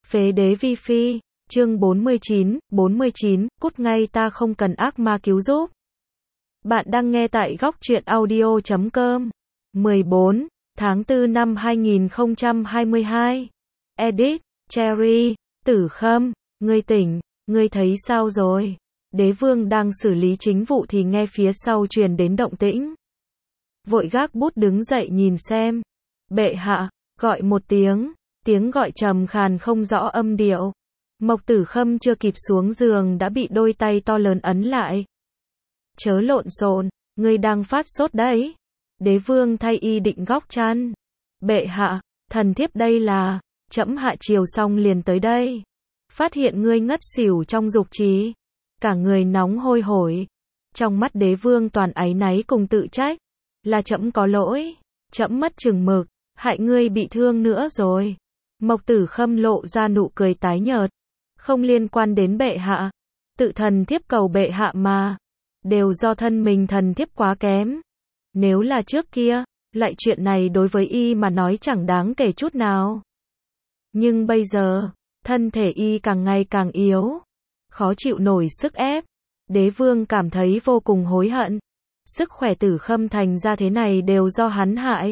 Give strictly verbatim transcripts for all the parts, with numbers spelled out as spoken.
Phế đế vi phi, chương bốn mươi chín, bốn mươi chín, cút ngay ta không cần ác ma cứu giúp. Bạn đang nghe tại góc truyện audio chấm com. mười bốn tháng tư năm hai nghìn không trăm hai mươi hai. Edit, Cherry, Tử Khâm, ngươi tỉnh, ngươi thấy sao rồi? Đế vương đang xử lý chính vụ thì nghe phía sau truyền đến động tĩnh. Vội gác bút đứng dậy nhìn xem. Bệ hạ, gọi một tiếng. Tiếng gọi trầm khàn không rõ âm điệu. Mộc Tử Khâm chưa kịp xuống giường đã bị đôi tay to lớn ấn lại. Chớ lộn xộn, ngươi đang phát sốt đấy. Đế vương thay y định góc chăn. Bệ hạ, thần thiếp đây là, trẫm hạ triều xong liền tới đây. Phát hiện ngươi ngất xỉu trong dục trí. Cả người nóng hôi hổi. Trong mắt đế vương toàn áy náy cùng tự trách. Là trẫm có lỗi. Trẫm mất chừng mực, hại ngươi bị thương nữa rồi. Mộc Tử Khâm lộ ra nụ cười tái nhợt. Không liên quan đến bệ hạ. Tự thần thiếp cầu bệ hạ mà. Đều do thân mình thần thiếp quá kém. Nếu là trước kia, lại chuyện này đối với y mà nói chẳng đáng kể chút nào. Nhưng bây giờ, thân thể y càng ngày càng yếu. Khó chịu nổi sức ép. Đế vương cảm thấy vô cùng hối hận. Sức khỏe Tử Khâm thành ra thế này đều do hắn hại.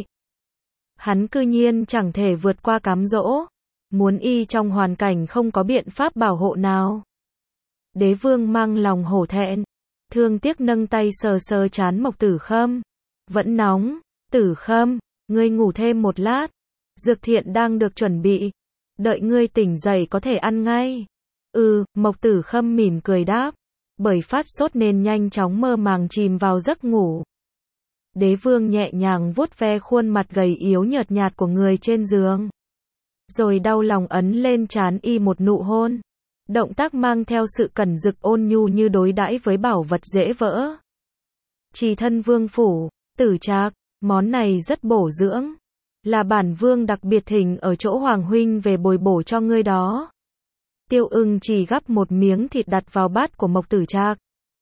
Hắn cư nhiên chẳng thể vượt qua cám dỗ. Muốn y trong hoàn cảnh không có biện pháp bảo hộ nào. Đế vương mang lòng hổ thẹn. Thương tiếc nâng tay sờ sờ trán Mộc Tử Khâm. Vẫn nóng. Tử Khâm, ngươi ngủ thêm một lát. Dược thiện đang được chuẩn bị. Đợi ngươi tỉnh dậy có thể ăn ngay. Ừ, Mộc Tử Khâm mỉm cười đáp. Bởi phát sốt nên nhanh chóng mơ màng chìm vào giấc ngủ. Đế vương nhẹ nhàng vuốt ve khuôn mặt gầy yếu nhợt nhạt của người trên giường. Rồi đau lòng ấn lên trán y một nụ hôn. Động tác mang theo sự cẩn rực ôn nhu như đối đãi với bảo vật dễ vỡ. Trì thân vương phủ, tử trạc, món này rất bổ dưỡng. Là bản vương đặc biệt thỉnh ở chỗ Hoàng huynh về bồi bổ cho ngươi đó. Tiêu Ưng chỉ gắp một miếng thịt đặt vào bát của Mộc Tử Trạc.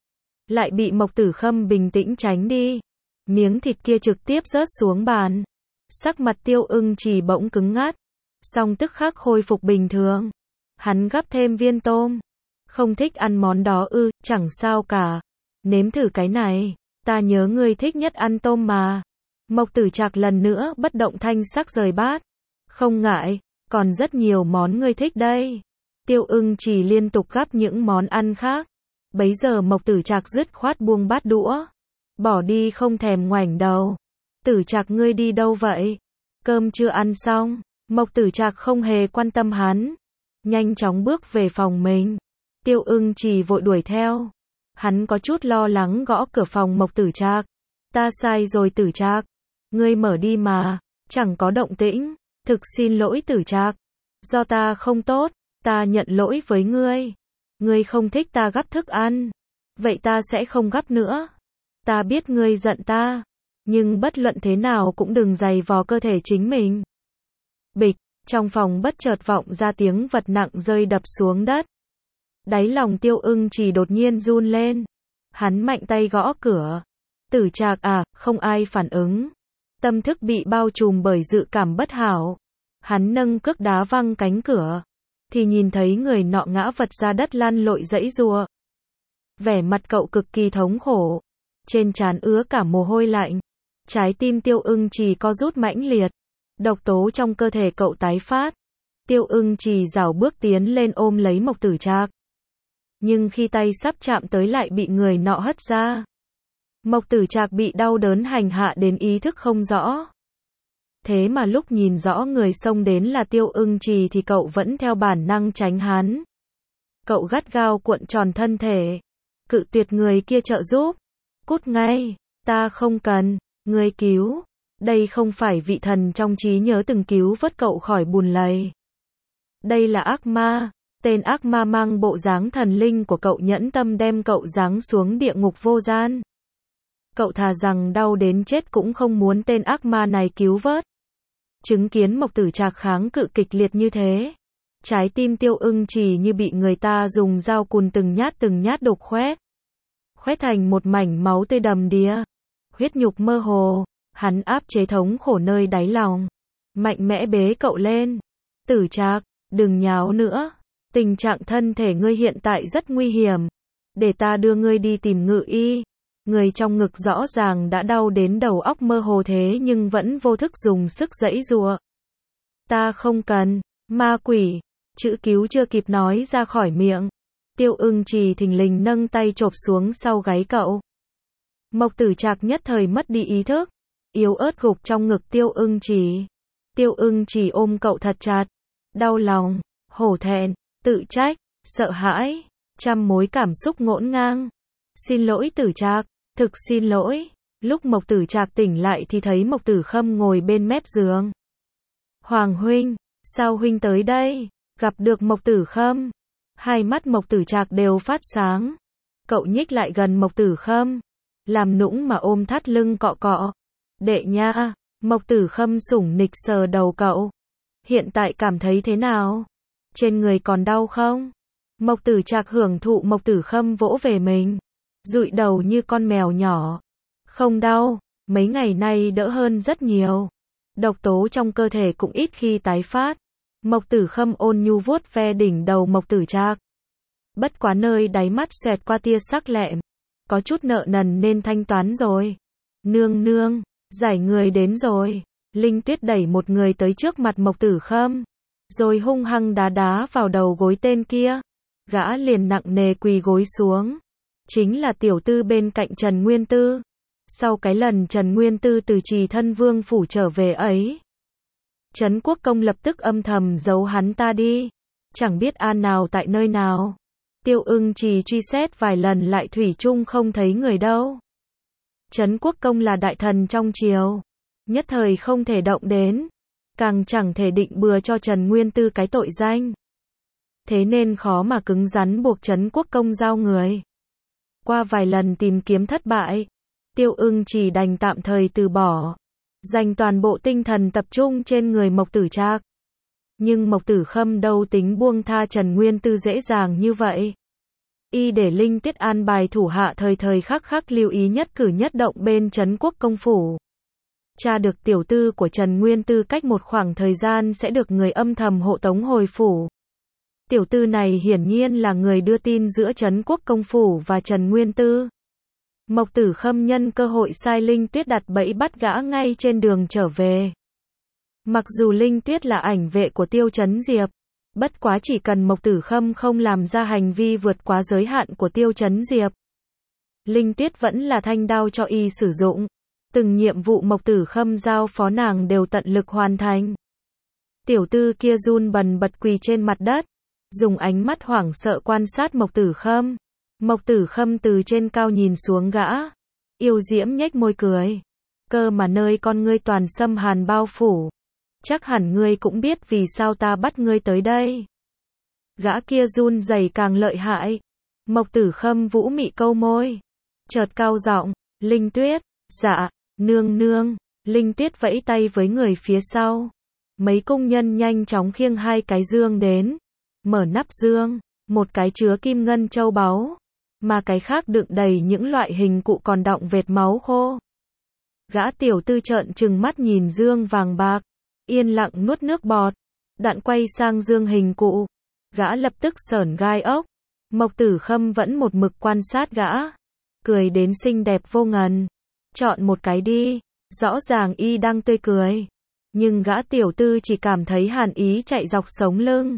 Lại bị Mộc Tử Khâm bình tĩnh tránh đi. Miếng thịt kia trực tiếp rớt xuống bàn. Sắc mặt Tiêu Ưng chỉ bỗng cứng ngắt. Xong tức khắc khôi phục bình thường. Hắn gắp thêm viên tôm. Không thích ăn món đó ư, chẳng sao cả. Nếm thử cái này, ta nhớ ngươi thích nhất ăn tôm mà. Mộc Tử Trạc lần nữa bất động thanh sắc rời bát. Không ngại, còn rất nhiều món ngươi thích đây. Tiêu Ưng chỉ liên tục gắp những món ăn khác. Bấy giờ Mộc Tử Trạc dứt khoát buông bát đũa. Bỏ đi không thèm ngoảnh đầu. Tử Trạc ngươi đi đâu vậy? Cơm chưa ăn xong. Mộc Tử Trạc không hề quan tâm hắn. Nhanh chóng bước về phòng mình. Tiêu Ưng chỉ vội đuổi theo. Hắn có chút lo lắng gõ cửa phòng Mộc Tử Trạc. Ta sai rồi Tử Trạc. Ngươi mở đi mà. Chẳng có động tĩnh. Thực xin lỗi Tử Trạc. Do ta không tốt. Ta nhận lỗi với ngươi. Ngươi không thích ta gắp thức ăn. Vậy ta sẽ không gắp nữa. Ta biết ngươi giận ta. Nhưng bất luận thế nào cũng đừng giày vò cơ thể chính mình. Bịch, trong phòng bất chợt vọng ra tiếng vật nặng rơi đập xuống đất. Đáy lòng Tiêu Ưng chỉ đột nhiên run lên. Hắn mạnh tay gõ cửa. Tử Trạc à, không ai phản ứng. Tâm thức bị bao trùm bởi dự cảm bất hảo. Hắn nâng cước đá văng cánh cửa. Thì nhìn thấy người nọ ngã vật ra đất lăn lội giãy giụa. Vẻ mặt cậu cực kỳ thống khổ. Trên trán ứa cả mồ hôi lạnh. Trái tim Tiêu Ưng chỉ co rút mãnh liệt. Độc tố trong cơ thể cậu tái phát. Tiêu Ưng chỉ rảo bước tiến lên ôm lấy Mộc Tử Trạc. Nhưng khi tay sắp chạm tới lại bị người nọ hất ra. Mộc Tử Trạc bị đau đớn hành hạ đến ý thức không rõ. Thế mà lúc nhìn rõ người xông đến là Tiêu Ưng Trì thì cậu vẫn theo bản năng tránh hắn. Cậu gắt gao cuộn tròn thân thể. Cự tuyệt người kia trợ giúp. Cút ngay, ta không cần, ngươi cứu. Đây không phải vị thần trong trí nhớ từng cứu vớt cậu khỏi bùn lầy. Đây là ác ma. Tên ác ma mang bộ dáng thần linh của cậu nhẫn tâm đem cậu giáng xuống địa ngục vô gian. Cậu thà rằng đau đến chết cũng không muốn tên ác ma này cứu vớt. Chứng kiến Mộc Tử Trạc kháng cự kịch liệt như thế. Trái tim Tiêu Ưng chỉ như bị người ta dùng dao cùn từng nhát từng nhát đục khoét. Khoét thành một mảnh máu tươi đầm đìa. Huyết nhục mơ hồ. Hắn áp chế thống khổ nơi đáy lòng. Mạnh mẽ bế cậu lên. Tử Trạc, Đừng nháo nữa. Tình trạng thân thể ngươi hiện tại rất nguy hiểm. Để ta đưa ngươi đi tìm ngự y. Người trong ngực rõ ràng đã đau đến đầu óc mơ hồ thế nhưng vẫn vô thức dùng sức giãy giụa. Ta không cần. Ma quỷ. Chữ cứu chưa kịp nói ra khỏi miệng. Tiêu Ưng Trì thình lình nâng tay chộp xuống sau gáy cậu. Mộc Tử Trạc nhất thời mất đi ý thức. Yếu ớt gục trong ngực Tiêu Ưng Trì. Tiêu Ưng Trì ôm cậu thật chặt. Đau lòng, hổ thẹn, tự trách, sợ hãi, trăm mối cảm xúc ngổn ngang. Xin lỗi Tử Trạc, thực xin lỗi. Lúc Mộc Tử Trạc tỉnh lại thì thấy Mộc Tử Khâm ngồi bên mép giường. Hoàng huynh, sao huynh tới đây? Gặp được Mộc Tử Khâm. Hai mắt Mộc Tử Trạc đều phát sáng. Cậu nhích lại gần Mộc Tử Khâm. Làm nũng mà ôm thắt lưng cọ cọ. Đệ nha. Mộc Tử Khâm sủng nịch sờ đầu cậu. Hiện tại cảm thấy thế nào? Trên người còn đau không? Mộc Tử Trạc hưởng thụ Mộc Tử Khâm vỗ về mình. Dụi đầu như con mèo nhỏ. Không đau, mấy ngày nay đỡ hơn rất nhiều. Độc tố trong cơ thể cũng ít khi tái phát. Mộc Tử Khâm ôn nhu vuốt ve đỉnh đầu Mộc Tử Trạc. Bất quá nơi đáy mắt xẹt qua tia sắc lẹm. Có chút nợ nần nên thanh toán rồi. Nương nương, giải người đến rồi. Linh Tuyết đẩy một người tới trước mặt Mộc Tử Khâm. Rồi hung hăng đá đá vào đầu gối tên kia. Gã liền nặng nề quỳ gối xuống. Chính là tiểu tư bên cạnh Trần Nguyên Tư. Sau cái lần Trần Nguyên Tư từ Trì Thân Vương phủ trở về ấy. Trấn Quốc Công lập tức âm thầm giấu hắn ta đi. Chẳng biết an nào tại nơi nào. Tiêu Ưng Trì truy xét vài lần lại thủy chung không thấy người đâu. Trấn Quốc Công là đại thần trong triều. Nhất thời không thể động đến. Càng chẳng thể định bừa cho Trần Nguyên Tư cái tội danh. Thế nên khó mà cứng rắn buộc Trấn Quốc Công giao người. Qua vài lần tìm kiếm thất bại. Tiêu Ưng chỉ đành tạm thời từ bỏ. Dành toàn bộ tinh thần tập trung trên người Mộc Tử Trạc. Nhưng Mộc Tử Khâm đâu tính buông tha Trần Nguyên Tư dễ dàng như vậy. Y để Linh Tuyết an bài thủ hạ thời thời khắc khắc lưu ý nhất cử nhất động bên Trấn Quốc Công phủ. Tra được tiểu tư của Trần Nguyên Tư cách một khoảng thời gian sẽ được người âm thầm hộ tống hồi phủ. Tiểu tư này hiển nhiên là người đưa tin giữa Trấn Quốc Công phủ và Trần Nguyên Tư. Mộc Tử Khâm nhân cơ hội sai Linh Tuyết đặt bẫy bắt gã ngay trên đường trở về. Mặc dù Linh Tuyết là ảnh vệ của Tiêu Chấn Diệp, bất quá chỉ cần Mộc Tử Khâm không làm ra hành vi vượt quá giới hạn của Tiêu Chấn Diệp, Linh Tuyết vẫn là thanh đao cho y sử dụng. Từng nhiệm vụ Mộc Tử Khâm giao phó nàng đều tận lực hoàn thành. Tiểu tư kia run bần bật quỳ trên mặt đất, dùng ánh mắt hoảng sợ quan sát Mộc Tử Khâm. Mộc Tử Khâm từ trên cao nhìn xuống gã, yêu diễm nhếch môi cười. Cơ mà nơi con ngươi toàn xâm hàn bao phủ. Chắc hẳn ngươi cũng biết vì sao ta bắt ngươi tới đây. Gã kia run rẩy càng lợi hại. Mộc Tử Khâm vũ mị câu môi, chợt cao giọng, Linh Tuyết, dạ, nương nương. Linh Tuyết vẫy tay với người phía sau. Mấy công nhân nhanh chóng khiêng hai cái dương đến. Mở nắp dương, một cái chứa kim ngân châu báu, mà cái khác đựng đầy những loại hình cụ còn đọng vệt máu khô. Gã tiểu tư trợn trừng mắt nhìn dương vàng bạc, yên lặng nuốt nước bọt. Đạn quay sang dương hình cụ, gã lập tức sởn gai ốc. Mộc Tử Khâm vẫn một mực quan sát gã, cười đến xinh đẹp vô ngần. Chọn một cái đi. Rõ ràng y đang tươi cười, nhưng gã tiểu tư chỉ cảm thấy hàn ý chạy dọc sống lưng.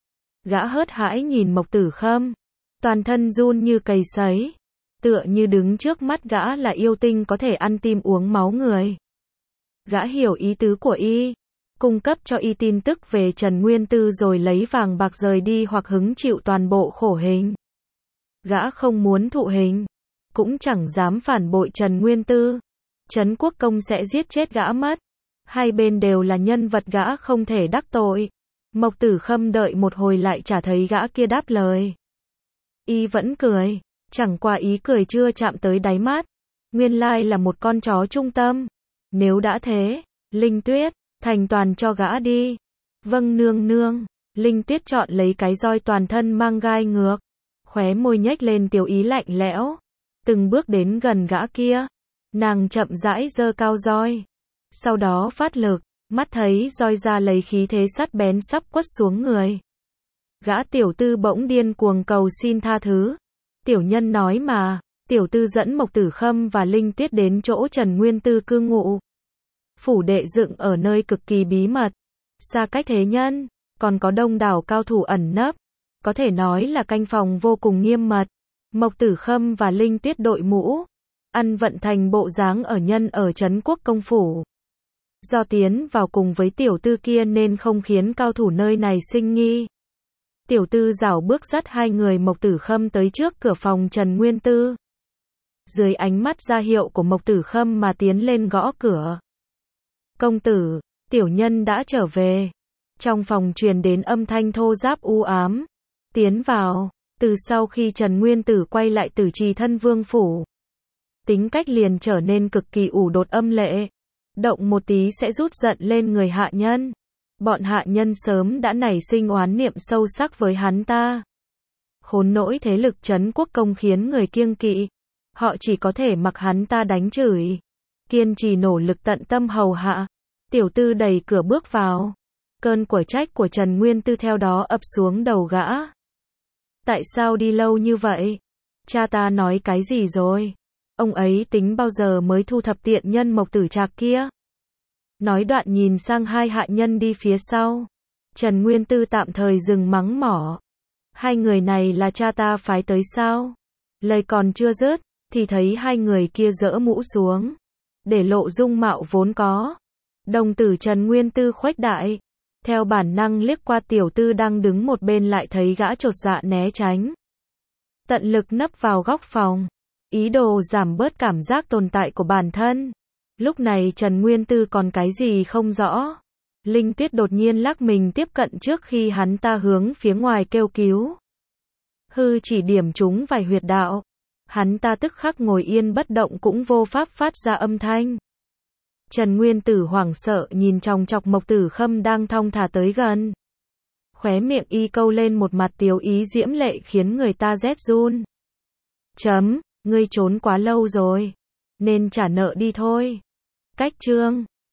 Gã hớt hãi nhìn Mộc Tử Khâm, toàn thân run như cầy sấy, tựa như đứng trước mắt gã là yêu tinh có thể ăn tim uống máu người. Gã hiểu ý tứ của y, cung cấp cho y tin tức về Trần Nguyên Tư rồi lấy vàng bạc rời đi hoặc hứng chịu toàn bộ khổ hình. Gã không muốn thụ hình, cũng chẳng dám phản bội Trần Nguyên Tư. Trấn Quốc Công sẽ giết chết gã mất. Hai bên đều là nhân vật gã không thể đắc tội. Mộc Tử Khâm đợi một hồi lại chả thấy gã kia đáp lời. Y vẫn cười, chẳng qua ý cười chưa chạm tới đáy mắt. Nguyên lai là một con chó trung tâm. Nếu đã thế, Linh Tuyết, thành toàn cho gã đi. Vâng nương nương. Linh Tuyết chọn lấy cái roi toàn thân mang gai ngược, khóe môi nhếch lên tiểu ý lạnh lẽo. Từng bước đến gần gã kia, nàng chậm rãi giơ cao roi, sau đó phát lực, mắt thấy roi ra lấy khí thế sắt bén sắp quất xuống người. Gã tiểu tư bỗng điên cuồng cầu xin tha thứ. Tiểu nhân nói mà, tiểu tư dẫn Mộc Tử Khâm và Linh Tuyết đến chỗ Trần Nguyên Tư cư ngụ. Phủ đệ dựng ở nơi cực kỳ bí mật, xa cách thế nhân, còn có đông đảo cao thủ ẩn nấp, có thể nói là canh phòng vô cùng nghiêm mật. Mộc Tử Khâm và Linh Tuyết đội mũ, ăn vận thành bộ dáng ở nhân ở Trấn Quốc công phủ. Do tiến vào cùng với tiểu tư kia nên không khiến cao thủ nơi này sinh nghi. Tiểu tư rảo bước dắt hai người Mộc Tử Khâm tới trước cửa phòng Trần Nguyên Tư. Dưới ánh mắt ra hiệu của Mộc Tử Khâm mà tiến lên gõ cửa. Công tử, tiểu nhân đã trở về. Trong phòng truyền đến âm thanh thô ráp u ám. Tiến vào, từ sau khi Trần Nguyên Tử quay lại Tử Trì Thân Vương phủ, tính cách liền trở nên cực kỳ ủ đột âm lệ. Động một tí sẽ rút giận lên người hạ nhân. Bọn hạ nhân sớm đã nảy sinh oán niệm sâu sắc với hắn ta. Khốn nỗi thế lực Trấn Quốc công khiến người kiêng kỵ. Họ chỉ có thể mặc hắn ta đánh chửi. Kiên trì nỗ lực tận tâm hầu hạ. Tiểu tư đẩy cửa bước vào. Cơn của trách của Trần Nguyên Tư theo đó ập xuống đầu gã. Tại sao đi lâu như vậy? Cha ta nói cái gì rồi? Ông ấy tính bao giờ mới thu thập tiện nhân Mộc Tử Trạc kia? Nói đoạn nhìn sang hai hạ nhân đi phía sau. Trần Nguyên Tư tạm thời dừng mắng mỏ. Hai người này là cha ta phái tới sao? Lời còn chưa dứt, thì thấy hai người kia giỡ mũ xuống, để lộ dung mạo vốn có. Đồng tử Trần Nguyên Tư khuếch đại. Theo bản năng liếc qua tiểu tư đang đứng một bên lại thấy gã chột dạ né tránh. Tận lực nấp vào góc phòng. Ý đồ giảm bớt cảm giác tồn tại của bản thân. Lúc này Trần Nguyên Tư còn cái gì không rõ. Linh Tuyết đột nhiên lắc mình tiếp cận trước khi hắn ta hướng phía ngoài kêu cứu. Hư chỉ điểm chúng vài huyệt đạo. Hắn ta tức khắc ngồi yên bất động cũng vô pháp phát ra âm thanh. Trần Nguyên Tử hoảng sợ nhìn chòng chọc Mộc Tử Khâm đang thong thả tới gần. Khóe miệng y câu lên một mặt tiếu ý diễm lệ khiến người ta rét run. Chấm, ngươi trốn quá lâu rồi, nên trả nợ đi thôi. Cách chương